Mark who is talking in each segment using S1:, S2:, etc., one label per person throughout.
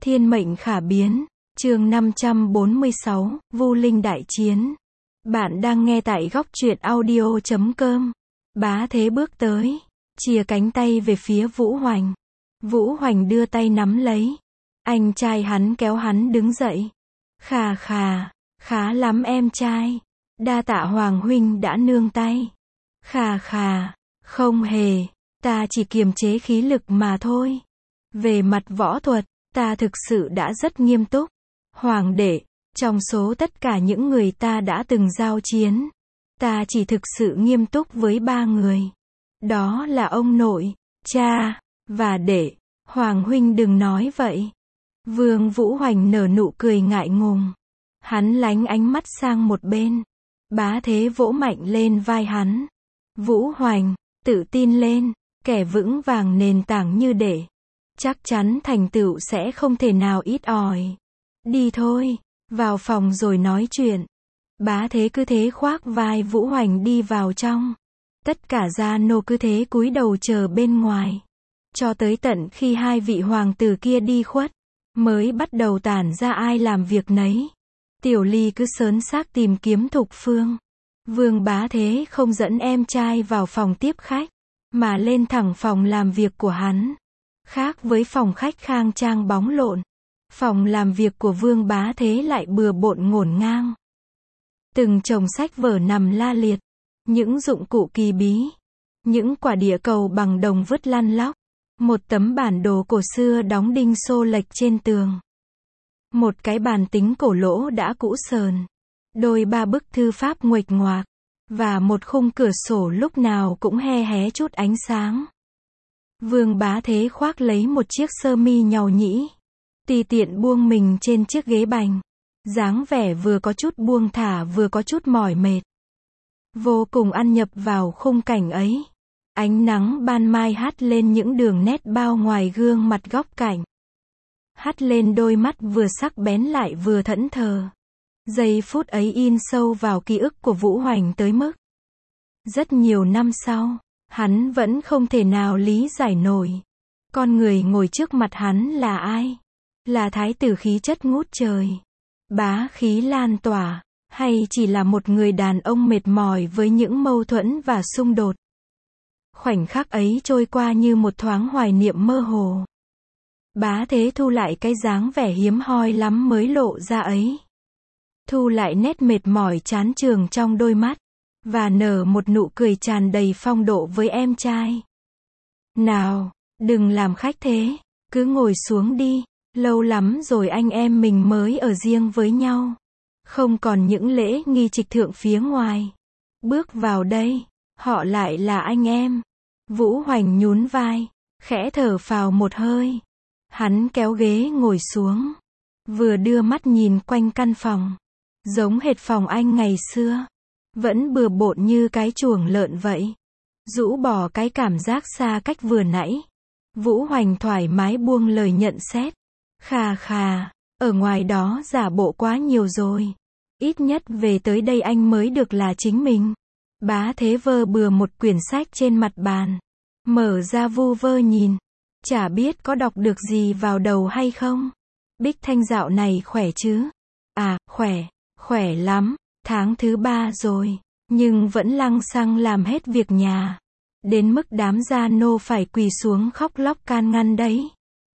S1: Thiên mệnh khả biến, chương 546, Vu Linh đại chiến. Bạn đang nghe tại góc truyện audio.com. Bá Thế bước tới, chìa cánh tay về phía Vũ Hoành. Vũ Hoành đưa tay nắm lấy. Anh trai hắn kéo hắn đứng dậy. Khá lắm em trai. Đa tạ Hoàng huynh đã nương tay. Không hề, ta chỉ kiềm chế khí lực mà thôi. Về mặt võ thuật, ta thực sự đã rất nghiêm túc. Hoàng đệ, trong số tất cả những người ta đã từng giao chiến, ta chỉ thực sự nghiêm túc với 3 người. Đó là ông nội, cha, và đệ. Hoàng huynh đừng nói vậy. Vương Vũ Hoành nở nụ cười ngại ngùng. Hắn lánh ánh mắt sang một bên. Bá Thế vỗ mạnh lên vai hắn. Vũ Hoành, tự tin lên, kẻ vững vàng nền tảng như đệ. Chắc chắn thành tựu sẽ không thể nào ít ỏi. Đi thôi, vào phòng rồi nói chuyện. Bá Thế cứ thế khoác vai Vũ Hoành đi vào trong. Tất cả gia nô cứ thế cúi đầu chờ bên ngoài. Cho tới tận khi 2 vị hoàng tử kia đi khuất, mới bắt đầu tản ra ai làm việc nấy. Tiểu Ly cứ sớn xác tìm kiếm Thục Phương. Vương Bá Thế không dẫn em trai vào phòng tiếp khách, mà lên thẳng phòng làm việc của hắn. Khác với phòng khách khang trang bóng lộn, phòng làm việc của Vương Bá Thế lại bừa bộn ngổn ngang. Từng chồng sách vở nằm la liệt, những dụng cụ kỳ bí, những quả địa cầu bằng đồng vứt lăn lóc, một tấm bản đồ cổ xưa đóng đinh xô lệch trên tường. Một cái bàn tính cổ lỗ đã cũ sờn, đôi 3 bức thư pháp nguệch ngoạc, và một khung cửa sổ lúc nào cũng he hé chút ánh sáng. Vương Bá Thế khoác lấy một chiếc sơ mi nhàu nhĩ, tùy tiện buông mình trên chiếc ghế bành, dáng vẻ vừa có chút buông thả vừa có chút mỏi mệt. Vô cùng ăn nhập vào khung cảnh ấy. Ánh nắng ban mai hắt lên những đường nét bao ngoài gương mặt góc cạnh. Hắt lên đôi mắt vừa sắc bén lại vừa thẫn thờ. Giây phút ấy in sâu vào ký ức của Vũ Hoành tới mức rất nhiều năm sau, hắn vẫn không thể nào lý giải nổi. Con người ngồi trước mặt hắn là ai? Là thái tử khí chất ngút trời, bá khí lan tỏa, hay chỉ là một người đàn ông mệt mỏi với những mâu thuẫn và xung đột? Khoảnh khắc ấy trôi qua như một thoáng hoài niệm mơ hồ. Bá Thế thu lại cái dáng vẻ hiếm hoi lắm mới lộ ra ấy. Thu lại nét mệt mỏi chán chường trong đôi mắt, và nở một nụ cười tràn đầy phong độ với em trai. Nào, đừng làm khách thế, cứ ngồi xuống đi, lâu lắm rồi anh em mình mới ở riêng với nhau. Không còn những lễ nghi trịch thượng phía ngoài. Bước vào đây, họ lại là anh em. Vũ Hoành nhún vai, khẽ thở phào một hơi. Hắn kéo ghế ngồi xuống, vừa đưa mắt nhìn quanh căn phòng. Giống hệt phòng anh ngày xưa, vẫn bừa bộn như cái chuồng lợn vậy. Rũ bỏ cái cảm giác xa cách vừa nãy, Vũ Hoành thoải mái buông lời nhận xét. Ở ngoài đó giả bộ quá nhiều rồi. Ít nhất về tới đây anh mới được là chính mình. Bá Thế vơ bừa một quyển sách trên mặt bàn, mở ra vu vơ nhìn. Chả biết có đọc được gì vào đầu hay không. Bích Thanh dạo này khỏe chứ? À, khỏe lắm. Tháng thứ 3 rồi, nhưng vẫn lăng xăng làm hết việc nhà. Đến mức đám gia nô phải quỳ xuống khóc lóc can ngăn đấy.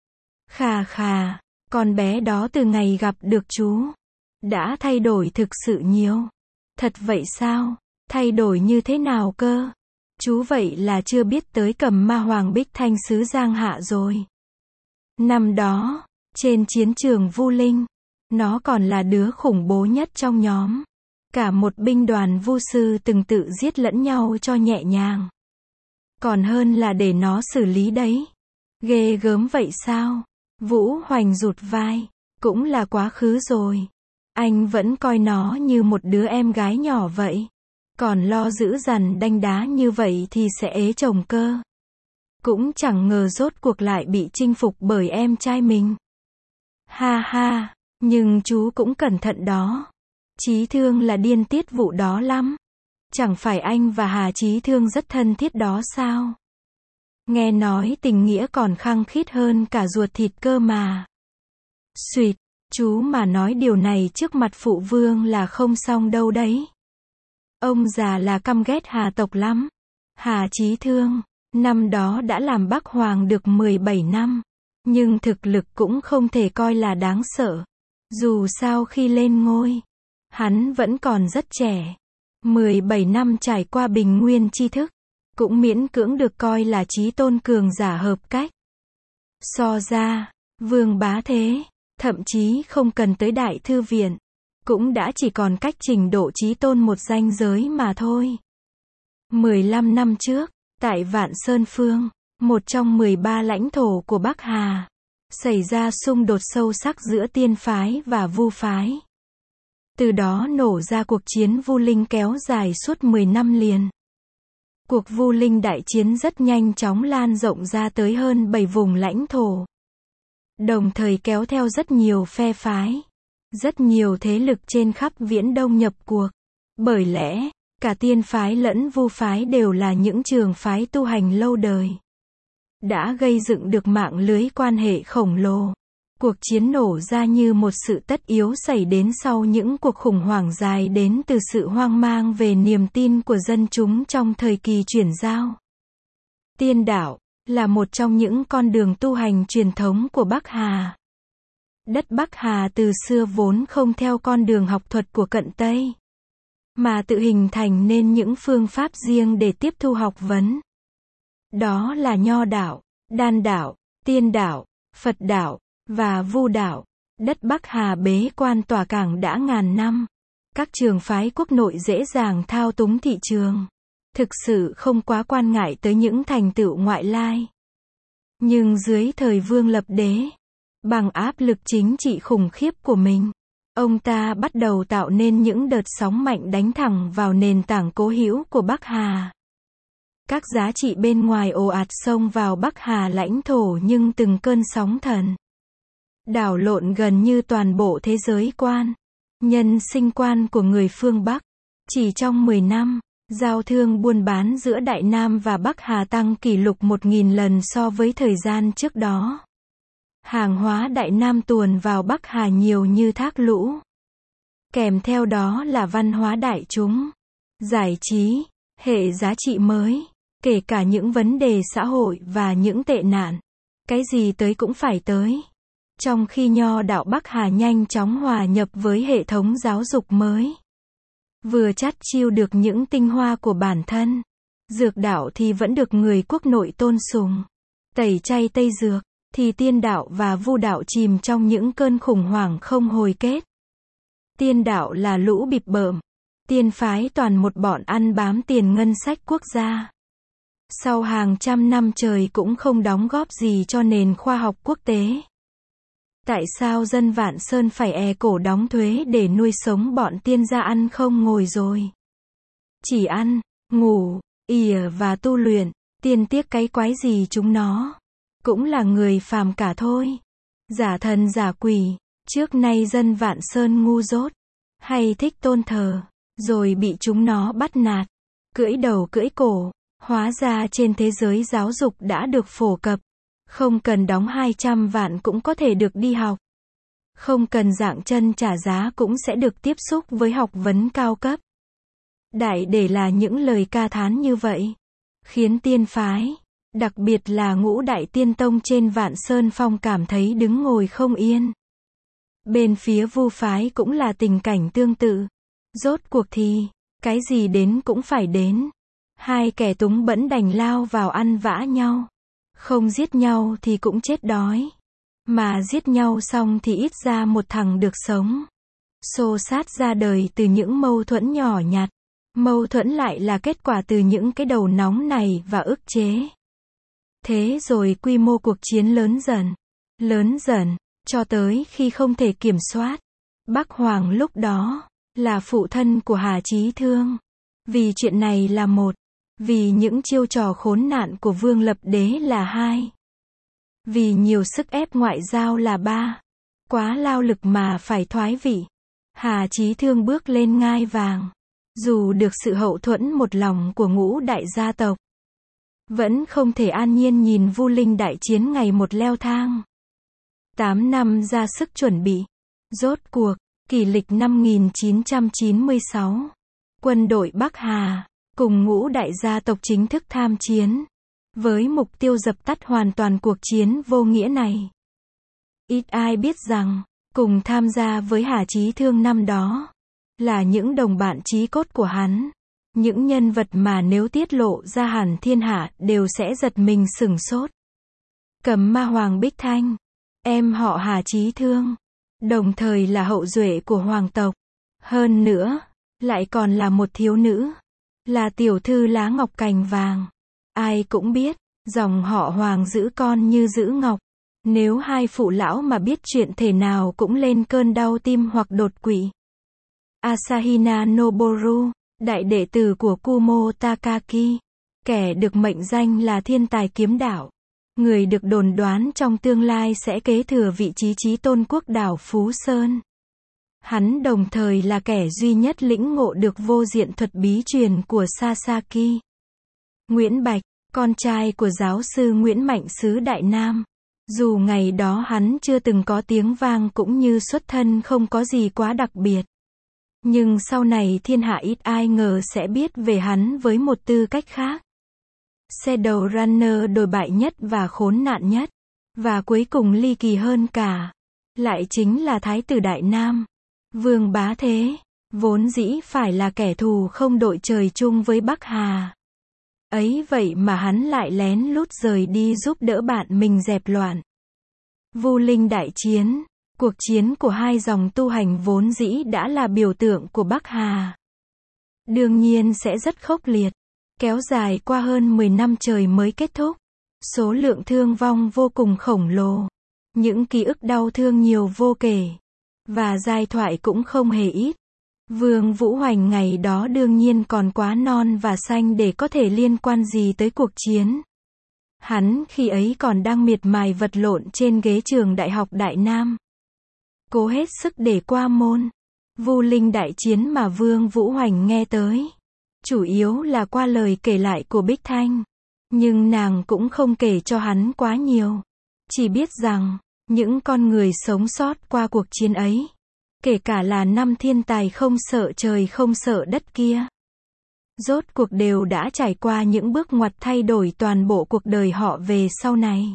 S1: Con bé đó từ ngày gặp được chú, đã thay đổi thực sự nhiều. Thật vậy sao? Thay đổi như thế nào cơ? Chú vậy là chưa biết tới Cầm Ma Hoàng Bích Thanh xứ Giang Hạ rồi. Năm đó, trên chiến trường Vu Linh, nó còn là đứa khủng bố nhất trong nhóm. Cả một binh đoàn vu sư từng tự giết lẫn nhau cho nhẹ nhàng. Còn hơn là để nó xử lý đấy. Ghê gớm vậy sao? Vũ Hoành rụt vai. Cũng là quá khứ rồi. Anh vẫn coi nó như một đứa em gái nhỏ vậy. Còn lo giữ dằn đanh đá như vậy thì sẽ ế chồng cơ. Cũng chẳng ngờ rốt cuộc lại bị chinh phục bởi em trai mình. Nhưng chú cũng cẩn thận đó. Chí Thương là điên tiết vụ đó lắm. Chẳng phải anh và Hà Chí Thương rất thân thiết đó sao? Nghe nói tình nghĩa còn khăng khít hơn cả ruột thịt cơ mà. Xuyệt, chú mà nói điều này trước mặt phụ vương là không xong đâu đấy. Ông già là căm ghét Hà tộc lắm. Hà Chí Thương, năm đó đã làm Bắc Hoàng được 17 năm. Nhưng thực lực cũng không thể coi là đáng sợ. Dù sao khi lên ngôi, hắn vẫn còn rất trẻ. 17 năm trải qua bình nguyên tri thức, cũng miễn cưỡng được coi là chí tôn cường giả hợp cách. So ra, Vương Bá Thế, thậm chí không cần tới Đại Thư Viện, cũng đã chỉ còn cách trình độ chí tôn một ranh giới mà thôi. 15 năm trước, tại Vạn Sơn Phương, một trong 13 lãnh thổ của Bắc Hà, xảy ra xung đột sâu sắc giữa Tiên phái và Vu phái. Từ đó nổ ra cuộc chiến Vu Linh kéo dài suốt 10 năm liền. Cuộc Vu Linh đại chiến rất nhanh chóng lan rộng ra tới hơn 7 vùng lãnh thổ. Đồng thời kéo theo rất nhiều phe phái, rất nhiều thế lực trên khắp Viễn Đông nhập cuộc. Bởi lẽ, cả Tiên phái lẫn Vu phái đều là những trường phái tu hành lâu đời, đã gây dựng được mạng lưới quan hệ khổng lồ. Cuộc chiến nổ ra như một sự tất yếu xảy đến sau những cuộc khủng hoảng dài đến từ sự hoang mang về niềm tin của dân chúng trong thời kỳ chuyển giao. Tiên đạo là một trong những con đường tu hành truyền thống của Bắc Hà. Đất Bắc Hà từ xưa vốn không theo con đường học thuật của cận Tây, mà tự hình thành nên những phương pháp riêng để tiếp thu học vấn. Đó là Nho đạo, Đan đạo, Tiên đạo, Phật đạo và Vu đạo. Đất Bắc Hà bế quan tỏa cảng đã ngàn năm. Các trường phái quốc nội dễ dàng thao túng thị trường, thực sự không quá quan ngại tới những thành tựu ngoại lai. Nhưng dưới thời Vương Lập Đế, bằng áp lực chính trị khủng khiếp của mình, ông ta bắt đầu tạo nên những đợt sóng mạnh đánh thẳng vào nền tảng cố hữu của Bắc Hà. Các giá trị bên ngoài ồ ạt xông vào Bắc Hà lãnh thổ nhưng từng cơn sóng thần đảo lộn gần như toàn bộ thế giới quan, nhân sinh quan của người phương Bắc. Chỉ trong 10 năm, giao thương buôn bán giữa Đại Nam và Bắc Hà tăng kỷ lục 1.000 lần so với thời gian trước đó. Hàng hóa Đại Nam tuồn vào Bắc Hà nhiều như thác lũ. Kèm theo đó là văn hóa đại chúng, giải trí, hệ giá trị mới, kể cả những vấn đề xã hội và những tệ nạn. Cái gì tới cũng phải tới. Trong khi Nho đạo Bắc Hà nhanh chóng hòa nhập với hệ thống giáo dục mới, vừa chắt chiu được những tinh hoa của bản thân, Dược đạo thì vẫn được người quốc nội tôn sùng. Tẩy chay Tây Dược, thì Tiên đạo và Vu đạo chìm trong những cơn khủng hoảng không hồi kết. Tiên đạo là lũ bịp bợm, Tiên phái toàn một bọn ăn bám tiền ngân sách quốc gia. Sau hàng trăm năm trời cũng không đóng góp gì cho nền khoa học quốc tế. Tại sao dân Vạn Sơn phải cổ đóng thuế để nuôi sống bọn tiên gia ăn không ngồi rồi? Chỉ ăn, ngủ, ỉa và tu luyện, tiên tiếc cái quái gì chúng nó? Cũng là người phàm cả thôi. Giả thần giả quỷ, trước nay dân Vạn Sơn ngu dốt, hay thích tôn thờ, rồi bị chúng nó bắt nạt, cưỡi đầu cưỡi cổ. Hóa ra trên thế giới giáo dục đã được phổ cập. Không cần đóng 200 vạn cũng có thể được đi học. Không cần dạng chân trả giá cũng sẽ được tiếp xúc với học vấn cao cấp. Đại để là những lời ca thán như vậy, khiến tiên phái, đặc biệt là ngũ đại tiên tông trên Vạn Sơn Phong cảm thấy đứng ngồi không yên. Bên phía Vu phái cũng là tình cảnh tương tự. Rốt cuộc thì, cái gì đến cũng phải đến. Hai kẻ túng bẫn đành lao vào ăn vã nhau. Không giết nhau thì cũng chết đói. Mà giết nhau xong thì ít ra một thằng được sống. Xô xát ra đời từ những mâu thuẫn nhỏ nhặt. Mâu thuẫn lại là kết quả từ những cái đầu nóng này và ức chế. Thế rồi quy mô cuộc chiến lớn dần, cho tới khi không thể kiểm soát. Bắc Hoàng lúc đó, là phụ thân của Hà Chí Thương. Vì chuyện này là một. Vì những chiêu trò khốn nạn của Vương Lập Đế là hai. Vì nhiều sức ép ngoại giao là ba. Quá lao lực mà phải thoái vị. Hà Chí Thương bước lên ngai vàng. Dù được sự hậu thuẫn một lòng của ngũ đại gia tộc, vẫn không thể an nhiên nhìn Vu Linh đại chiến ngày một leo thang. 8 năm ra sức chuẩn bị. Rốt cuộc, kỷ lịch năm 1996. Quân đội Bắc Hà, cùng ngũ đại gia tộc chính thức tham chiến. Với mục tiêu dập tắt hoàn toàn cuộc chiến vô nghĩa này. Ít ai biết rằng, cùng tham gia với Hà Chí Thương năm đó, là những đồng bạn chí cốt của hắn. Những nhân vật mà nếu tiết lộ ra hẳn thiên hạ đều sẽ giật mình sửng sốt. Cẩm Ma Hoàng Bích Thanh, em họ Hà Chí Thương, đồng thời là hậu duệ của hoàng tộc. Hơn nữa, lại còn là một thiếu nữ, là tiểu thư lá ngọc cành vàng. Ai cũng biết, dòng họ Hoàng giữ con như giữ ngọc. Nếu hai phụ lão mà biết chuyện thể nào cũng lên cơn đau tim hoặc đột quỵ. Asahina Noboru, đại đệ tử của Kumo Takaki, kẻ được mệnh danh là thiên tài kiếm đạo, người được đồn đoán trong tương lai sẽ kế thừa vị trí chí tôn quốc đảo Phú Sơn. Hắn đồng thời là kẻ duy nhất lĩnh ngộ được vô diện thuật bí truyền của Sasaki. Nguyễn Bạch, con trai của giáo sư Nguyễn Mạnh xứ Đại Nam. Dù ngày đó hắn chưa từng có tiếng vang cũng như xuất thân không có gì quá đặc biệt. Nhưng sau này thiên hạ ít ai ngờ sẽ biết về hắn với một tư cách khác. Shadowrunner đồi bại nhất và khốn nạn nhất. Và cuối cùng ly kỳ hơn cả. Lại chính là Thái tử Đại Nam. Vương Bá Thế. Vốn dĩ phải là kẻ thù không đội trời chung với Bắc Hà. Ấy vậy mà hắn lại lén lút rời đi giúp đỡ bạn mình dẹp loạn. Vu Linh đại chiến. Cuộc chiến của hai dòng tu hành vốn dĩ đã là biểu tượng của Bắc Hà. Đương nhiên sẽ rất khốc liệt. Kéo dài qua hơn 10 năm trời mới kết thúc. Số lượng thương vong vô cùng khổng lồ. Những ký ức đau thương nhiều vô kể. Và giai thoại cũng không hề ít. Vương Vũ Hoành ngày đó đương nhiên còn quá non và xanh để có thể liên quan gì tới cuộc chiến. Hắn khi ấy còn đang miệt mài vật lộn trên ghế trường Đại học Đại Nam. Cố hết sức để qua môn. Vu Linh đại chiến mà Vương Vũ Hoành nghe tới. Chủ yếu là qua lời kể lại của Bích Thanh. Nhưng nàng cũng không kể cho hắn quá nhiều. Chỉ biết rằng, những con người sống sót qua cuộc chiến ấy. Kể cả là 5 thiên tài không sợ trời không sợ đất kia. Rốt cuộc đều đã trải qua những bước ngoặt thay đổi toàn bộ cuộc đời họ về sau này.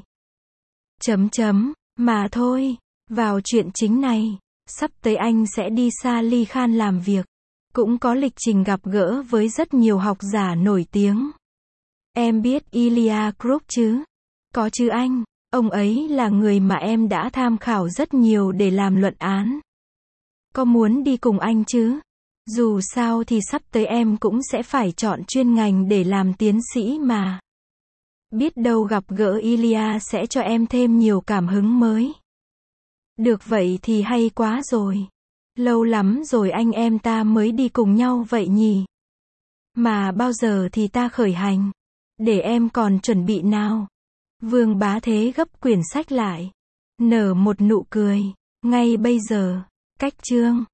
S1: Mà thôi, vào chuyện chính này, sắp tới anh sẽ đi Sa Ly Khan làm việc. Cũng có lịch trình gặp gỡ với rất nhiều học giả nổi tiếng. Em biết Ilya Kruk chứ? Có chứ anh, ông ấy là người mà em đã tham khảo rất nhiều để làm luận án. Có muốn đi cùng anh chứ? Dù sao thì sắp tới em cũng sẽ phải chọn chuyên ngành để làm tiến sĩ mà. Biết đâu gặp gỡ Ilya sẽ cho em thêm nhiều cảm hứng mới. Được vậy thì hay quá rồi. Lâu lắm rồi anh em ta mới đi cùng nhau vậy nhỉ? Mà bao giờ thì ta khởi hành? Để em còn chuẩn bị nào. Vương Bá Thế gấp quyển sách lại. Nở một nụ cười. Ngay bây giờ. Cách chương.